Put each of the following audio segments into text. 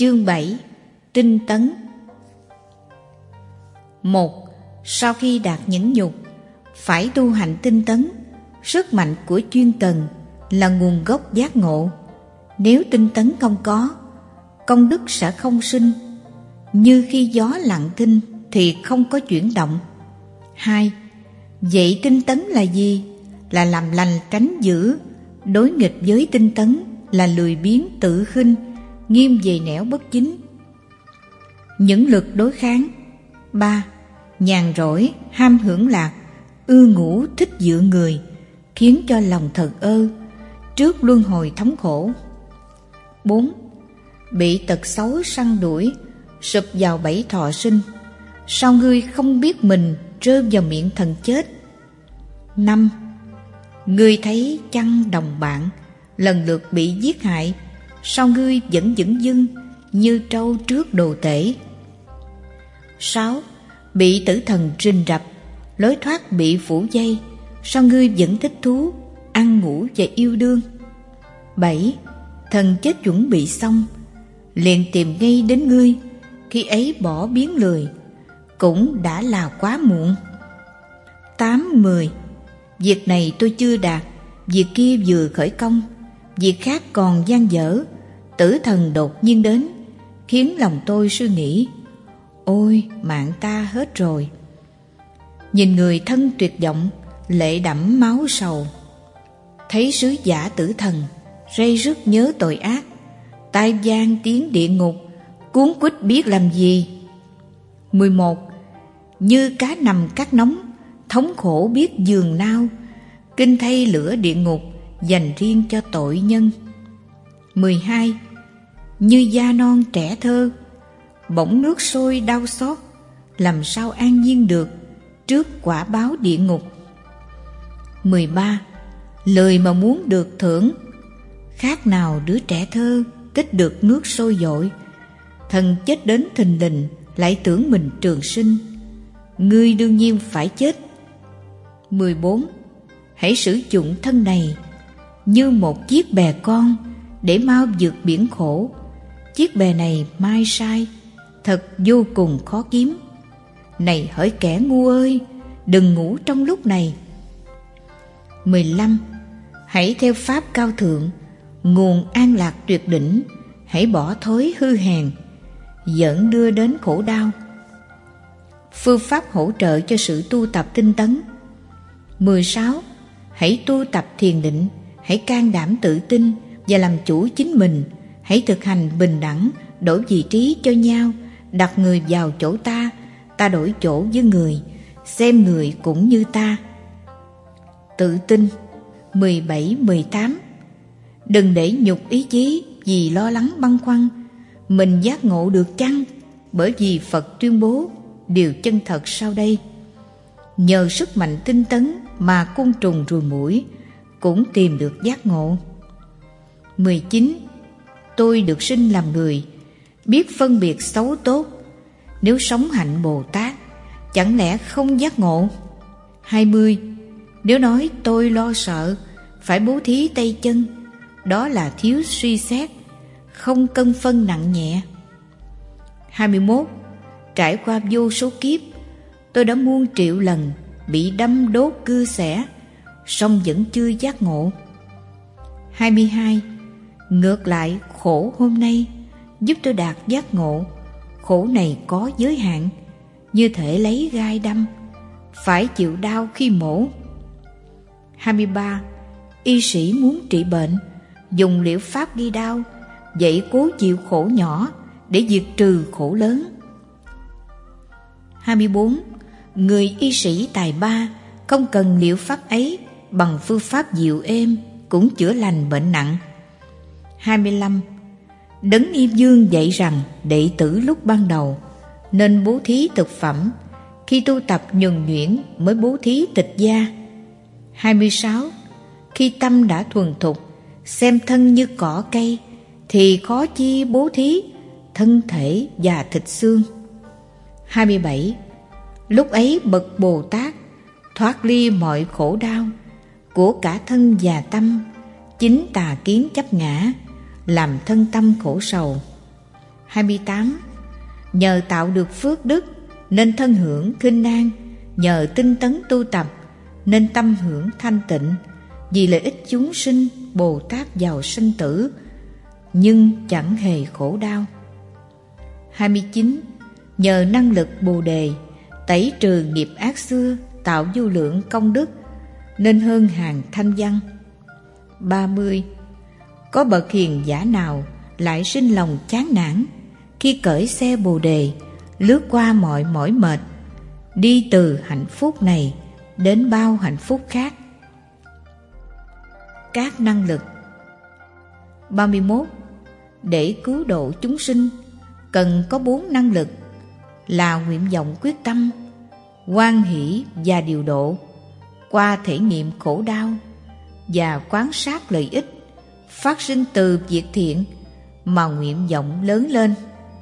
Chương 7. Tinh tấn. 1. Sau khi đạt nhẫn nhục, phải tu hành tinh tấn. Sức mạnh của chuyên cần là nguồn gốc giác ngộ. Nếu tinh tấn không có, công đức sẽ không sinh. Như khi gió lặng thinh thì không có chuyển động. 2. Vậy tinh tấn là gì? Là làm lành tránh dữ. Đối nghịch với tinh tấn là lười biếng tự khinh, nghiêm về nẻo bất chính. Những lực đối kháng. 3. Nhàn rỗi, ham hưởng lạc, ưa ngủ, thích dựa người, khiến cho lòng thờ ơ trước luân hồi thống khổ. 4. Bị tật xấu săn đuổi, sụp vào bẫy thọ sinh. Sao ngươi không biết mình rơi vào miệng thần chết? 5. Ngươi thấy chăng đồng bạn lần lượt bị giết hại, sao ngươi vẫn dửng dưng như trâu trước đồ tể? 6. Bị tử thần rình rập, lối thoát bị phủ dây, sao ngươi vẫn thích thú, ăn ngủ và yêu đương? 7. Thần chết chuẩn bị xong, liền tìm ngay đến ngươi, khi ấy bỏ biến lười, cũng đã là quá muộn. 8. 10. Việc này tôi chưa đạt, việc kia vừa khởi công, việc khác còn dang dở, tử thần đột nhiên đến, khiến lòng tôi suy nghĩ, ôi mạng ta hết rồi. Nhìn người thân tuyệt vọng, lệ đẫm máu sầu. Thấy sứ giả tử thần, ray rứt nhớ tội ác, tai vang tiếng địa ngục, cuống quýt biết làm gì. 11. Như cá nằm cát nóng, thống khổ biết giường nao, kinh thay lửa địa ngục dành riêng cho tội nhân. 12. Như da non trẻ thơ, bỗng nước sôi đau xót, làm sao an nhiên được trước quả báo địa ngục. 13. Lời mà muốn được thưởng, khác nào đứa trẻ thơ tích được nước sôi dội, thần chết đến thình lình lại tưởng mình trường sinh, ngươi đương nhiên phải chết. 14. Hãy sử dụng thân này như một chiếc bè con để mau vượt biển khổ. Chiếc bè này mai sai, thật vô cùng khó kiếm. Này hỡi kẻ ngu ơi, đừng ngủ trong lúc này. 15. Hãy theo pháp cao thượng, nguồn an lạc tuyệt đỉnh, hãy bỏ thói hư hèn, dẫn đưa đến khổ đau. Phương pháp hỗ trợ cho sự tu tập tinh tấn. 16. Hãy tu tập thiền định, hãy can đảm tự tin và làm chủ chính mình, hãy thực hành bình đẳng, đổi vị trí cho nhau, đặt người vào chỗ ta, ta đổi chỗ với người, xem người cũng như ta. Tự tin. 17, 18. Đừng để nhục ý chí vì lo lắng băn khoăn, mình giác ngộ được chăng? Bởi vì Phật tuyên bố điều chân thật sau đây. Nhờ sức mạnh tinh tấn mà côn trùng ruồi muỗi cũng tìm được giác ngộ. 19. Tôi được sinh làm người, biết phân biệt xấu tốt. Nếu sống hạnh Bồ Tát, chẳng lẽ không giác ngộ? 20. Nếu nói tôi lo sợ, phải bố thí tay chân, đó là thiếu suy xét, không cân phân nặng nhẹ. 21. Trải qua vô số kiếp, tôi đã muôn triệu lần bị đâm đốt cưa xẻ, song vẫn chưa giác ngộ. 22. Ngược lại, khổ hôm nay giúp tôi đạt giác ngộ. Khổ này có giới hạn, như thể lấy gai đâm, phải chịu đau khi mổ. 23. Y sĩ muốn trị bệnh, dùng liệu pháp ghi đau, vậy cố chịu khổ nhỏ để diệt trừ khổ lớn. 24. Người y sĩ tài ba không cần liệu pháp ấy, bằng phương pháp dịu êm cũng chữa lành bệnh nặng. 25. Đấng Y Dương dạy rằng đệ tử lúc ban đầu nên bố thí thực phẩm, khi tu tập nhuần nhuyễn mới bố thí tịch gia. 26. Khi tâm đã thuần thục, xem thân như cỏ cây, thì khó chi bố thí thân thể và thịt xương. 27. Lúc ấy bậc Bồ Tát thoát ly mọi khổ đau của cả thân và tâm, chính tà kiến chấp ngã làm thân tâm khổ sầu. 28. Nhờ tạo được phước đức nên thân hưởng khinh an, nhờ tinh tấn tu tập nên tâm hưởng thanh tịnh. Vì lợi ích chúng sinh, Bồ Tát vào sanh tử nhưng chẳng hề khổ đau. 29. Nhờ năng lực Bồ Đề tẩy trừ nghiệp ác xưa, tạo vô lượng công đức nên hơn hàng thanh văn. 30. Có bậc hiền giả nào lại sinh lòng chán nản khi cởi xe Bồ Đề, lướt qua mọi mỏi mệt, đi từ hạnh phúc này đến bao hạnh phúc khác. Các năng lực. 31. Để cứu độ chúng sinh cần có 4 năng lực là nguyện vọng quyết tâm, hoan hỷ và điều độ, qua thể nghiệm khổ đau và quan sát lợi ích phát sinh từ việc thiện mà nguyện vọng lớn lên.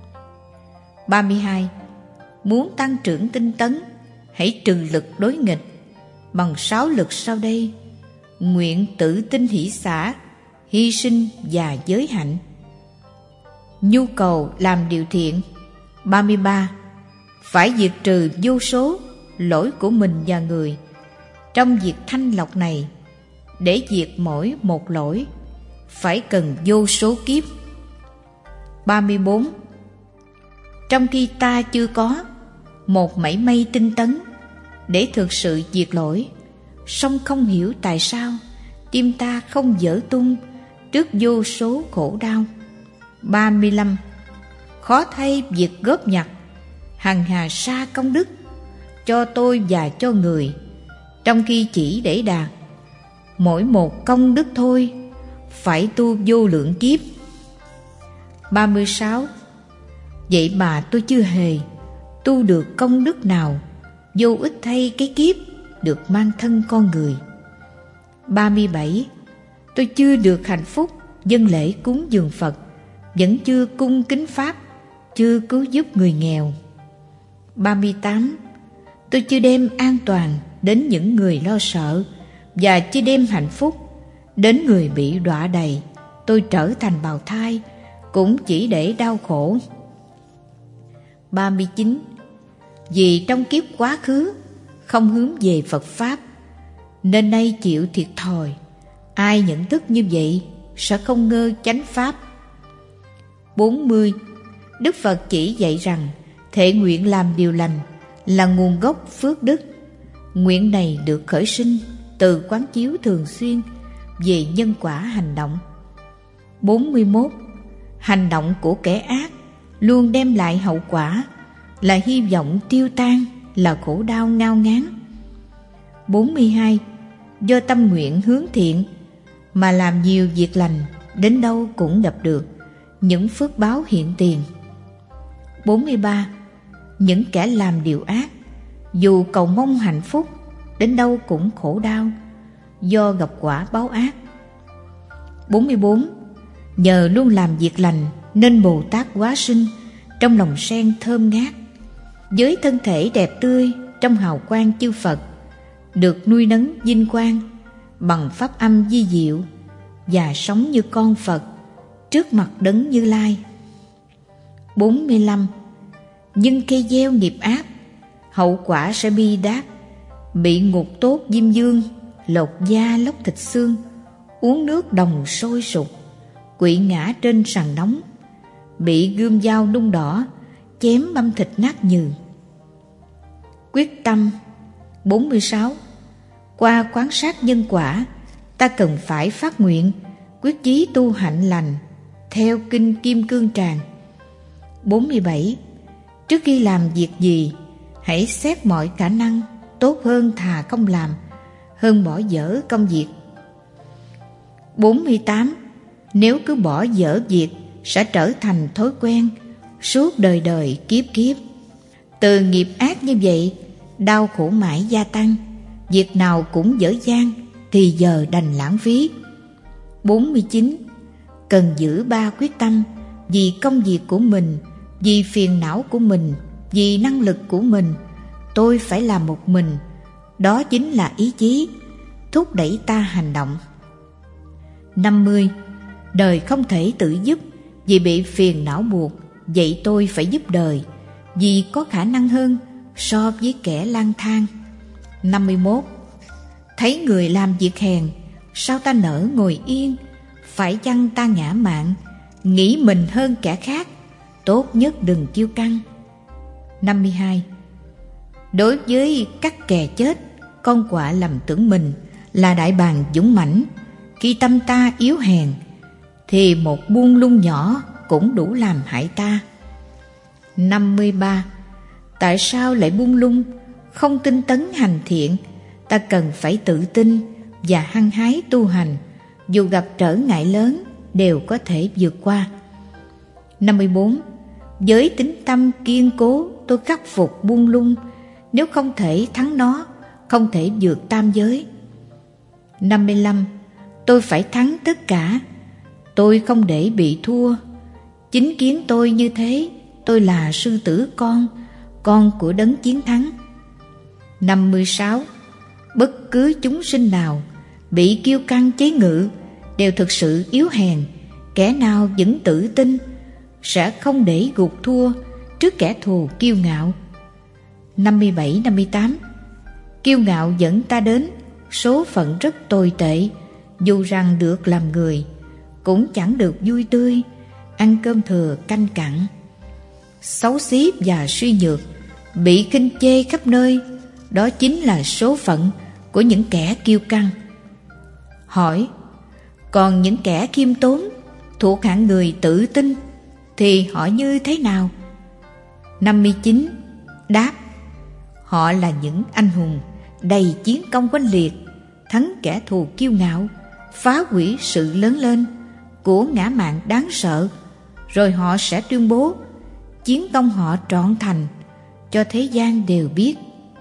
32. Muốn tăng trưởng tinh tấn, hãy trừ lực đối nghịch bằng 6 lực sau đây: nguyện, tự tin, hỷ xả, hy sinh và giới hạnh. Nhu cầu làm điều thiện. 33. Phải diệt trừ vô số lỗi của mình và người. Trong việc thanh lọc này, để diệt mỗi một lỗi phải cần vô số kiếp. 34. Trong khi ta chưa có một mảy may tinh tấn để thực sự diệt lỗi, song không hiểu tại sao tim ta không vỡ tung trước vô số khổ đau. 35. Khó thay việc góp nhặt hằng hà sa công đức cho tôi và cho người, trong khi chỉ để đạt mỗi một công đức thôi phải tu vô lượng kiếp. 36. Vậy mà tôi chưa hề tu được công đức nào, vô ích thay cái kiếp được mang thân con người. 37. Tôi chưa được hạnh phúc dâng lễ cúng dường Phật, vẫn chưa cung kính Pháp, chưa cứu giúp người nghèo. 38. Tôi chưa đem an toàn đến những người lo sợ, và chưa đem hạnh phúc đến người bị đọa đầy. Tôi trở thành bào thai cũng chỉ để đau khổ. 39. Vì trong kiếp quá khứ không hướng về Phật Pháp nên nay chịu thiệt thòi. Ai nhận thức như vậy sẽ không ngơ chánh Pháp. 40. Đức Phật chỉ dạy rằng thệ nguyện làm điều lành là nguồn gốc phước đức. Nguyện này được khởi sinh từ quán chiếu thường xuyên về nhân quả hành động. 41. Hành động của kẻ ác luôn đem lại hậu quả là hy vọng tiêu tan, là khổ đau ngao ngán. 42. Do tâm nguyện hướng thiện mà làm nhiều việc lành, đến đâu cũng gặp được những phước báo hiện tiền. 43. Những kẻ làm điều ác, dù cầu mong hạnh phúc, đến đâu cũng khổ đau do gặp quả báo ác. 44. Nhờ luôn làm việc lành nên Bồ Tát hóa sinh trong lòng sen thơm ngát, với thân thể đẹp tươi trong hào quang chư Phật, được nuôi nấng vinh quang bằng pháp âm vi diệu, và sống như con Phật trước mặt Đấng Như Lai. 45. Nhưng khi gieo nghiệp ác, hậu quả sẽ bi đát, bị ngục tốt diêm dương, lột da lóc thịt xương, uống nước đồng sôi sục, quỵ ngã trên sàn nóng, bị gươm dao nung đỏ chém băm thịt nát nhừ. Quyết tâm. 46. Qua quan sát nhân quả, ta cần phải phát nguyện quyết chí tu hạnh lành theo kinh Kim Cương Tràng. 47. Trước khi làm việc gì, hãy xét mọi khả năng, tốt hơn thà không làm, hơn bỏ dở công việc. 48. Nếu cứ bỏ dở việc sẽ trở thành thói quen suốt đời đời kiếp kiếp. Từ nghiệp ác như vậy, đau khổ mãi gia tăng, việc nào cũng dở dang thì giờ đành lãng phí. 49. Cần giữ 3 quyết tâm: vì công việc của mình, vì phiền não của mình, vì năng lực của mình. Tôi phải làm một mình. Đó chính là ý chí thúc đẩy ta hành động. 50. Đời không thể tự giúp vì bị phiền não buộc, vậy tôi phải giúp đời, vì có khả năng hơn so với kẻ lang thang. 51. Thấy người làm việc hèn, sao ta nỡ ngồi yên? Phải chăng ta ngã mạn, nghĩ mình hơn kẻ khác? Tốt nhất đừng kiêu căng. 52. Đối với các kẻ chết, con quạ lầm tưởng mình là đại bàng dũng mãnh. Khi tâm ta yếu hèn, thì một buông lung nhỏ cũng đủ làm hại ta. 53. Tại sao lại buông lung, không tinh tấn hành thiện? Ta cần phải tự tin và hăng hái tu hành, dù gặp trở ngại lớn đều có thể vượt qua. 54. Với tín tâm kiên cố, tôi khắc phục buông lung. Nếu không thể thắng nó, không thể vượt tam giới. 55. Tôi phải thắng tất cả, tôi không để bị thua. Chính kiến tôi như thế, tôi là sư tử con của đấng chiến thắng. 56. Bất cứ chúng sinh nào bị kiêu căng chế ngự đều thực sự yếu hèn. Kẻ nào vẫn tự tin sẽ không để gục thua trước kẻ thù kiêu ngạo. 57, 58. Kiêu ngạo dẫn ta đến số phận rất tồi tệ. Dù rằng được làm người, cũng chẳng được vui tươi, ăn cơm thừa canh cặn. Xấu xí và suy nhược, bị khinh chê khắp nơi, đó chính là số phận của những kẻ kiêu căng. Hỏi, còn những kẻ khiêm tốn, thuộc hạng người tự tin, thì họ như thế nào? 59. Đáp, họ là những anh hùng đầy chiến công oanh liệt, thắng kẻ thù kiêu ngạo, phá hủy sự lớn lên của ngã mạn đáng sợ. Rồi họ sẽ tuyên bố chiến công họ trọn thành, cho thế gian đều biết.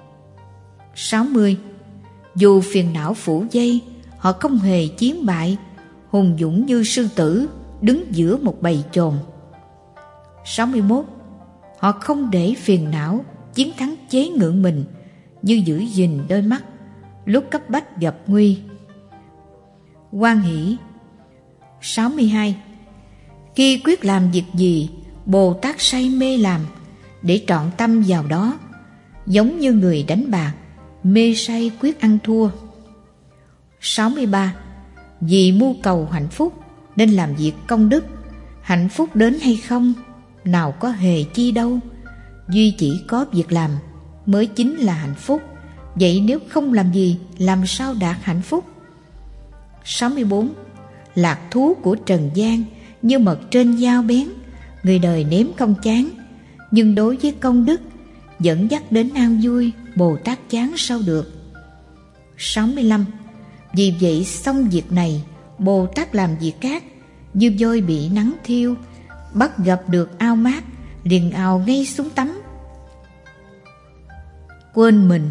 60. Dù phiền não phủ dây, họ không hề chiến bại, hùng dũng như sư tử đứng giữa một bầy chồn. 61. Họ không để phiền não chiến thắng chế ngự mình, như giữ gìn đôi mắt lúc cấp bách gặp nguy. Hoan hỷ. 62. Khi quyết làm việc gì, Bồ Tát say mê làm, để trọn tâm vào đó, giống như người đánh bạc, mê say quyết ăn thua. 63. Vì mưu cầu hạnh phúc nên làm việc công đức. Hạnh phúc đến hay không, nào có hề chi đâu. Duy chỉ có việc làm mới chính là hạnh phúc. Vậy nếu không làm gì, làm sao đạt hạnh phúc? 64. Lạc thú của trần gian như mật trên dao bén, người đời nếm không chán, nhưng đối với công đức dẫn dắt đến an vui, Bồ Tát chán sao được. 65. Vì vậy xong việc này, Bồ Tát làm việc khác, như voi bị nắng thiêu, bắt gặp được ao mát, liền ào ngay xuống tắm. Quên mình.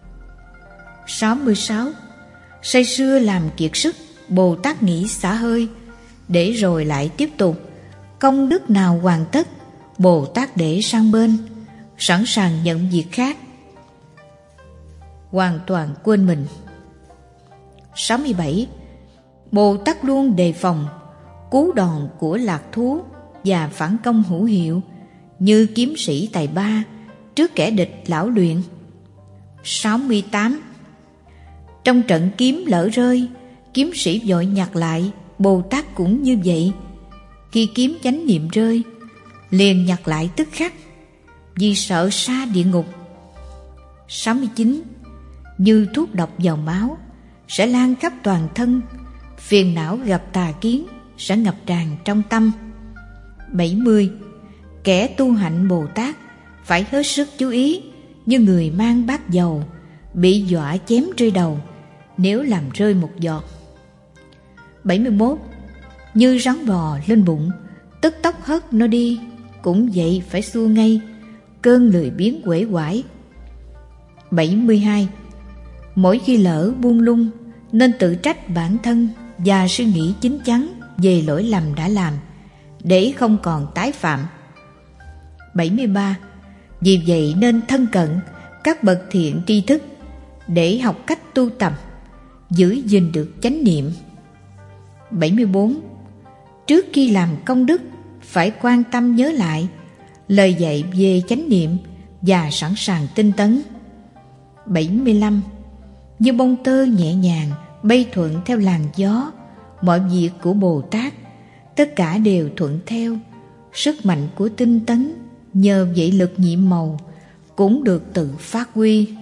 66. Say sưa làm kiệt sức, Bồ Tát nghĩ xả hơi, để rồi lại tiếp tục. Công đức nào hoàn tất, Bồ Tát để sang bên, sẵn sàng nhận việc khác. Hoàn toàn quên mình. 67. Bồ Tát luôn đề phòng cú đòn của lạc thú và phản công hữu hiệu, như kiếm sĩ tài ba trước kẻ địch lão luyện. 68. Trong trận kiếm lỡ rơi, kiếm sĩ vội nhặt lại, Bồ Tát cũng như vậy. Khi kiếm chánh niệm rơi, liền nhặt lại tức khắc, vì sợ sa địa ngục. 69. Như thuốc độc vào máu, sẽ lan khắp toàn thân. Phiền não gặp tà kiến, sẽ ngập tràn trong tâm. 70. Kẻ tu hạnh Bồ Tát phải hết sức chú ý, như người mang bát dầu, bị dọa chém rơi đầu, nếu làm rơi một giọt. 71. Như rắn bò lên bụng, tức tốc hất nó đi, cũng vậy phải xua ngay, cơn lười biếng uể oải. 72. Mỗi khi lỡ buông lung, nên tự trách bản thân và suy nghĩ chín chắn về lỗi lầm đã làm, để không còn tái phạm. 73. Vì vậy nên thân cận các bậc thiện tri thức, để học cách tu tập, giữ gìn được chánh niệm. 74. Trước khi làm công đức, phải quan tâm nhớ lại lời dạy về chánh niệm và sẵn sàng tinh tấn. 75. Như bông tơ nhẹ nhàng bay thuận theo làn gió, mọi việc của Bồ Tát tất cả đều thuận theo. Sức mạnh của tinh tấn nhờ vậy lực nhiệm màu cũng được tự phát huy.